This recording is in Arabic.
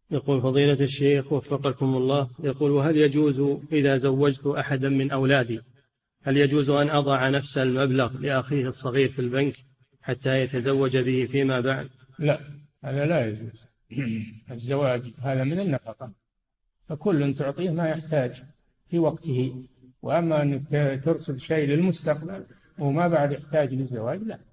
يقول فضيلة الشيخ وفقكم الله، يقول وهل يجوز إذا زوجت أحدا من أولادي هل يجوز أن أضع نفس المبلغ لأخيه الصغير في البنك حتى يتزوج به فيما بعد؟ لا، هذا لا يجوز. الزواج هذا من النفقة، فكل تعطيه ما يحتاج في وقته. وأما أنك ترسل شيء للمستقبل وما بعد يحتاج للزواج، لا.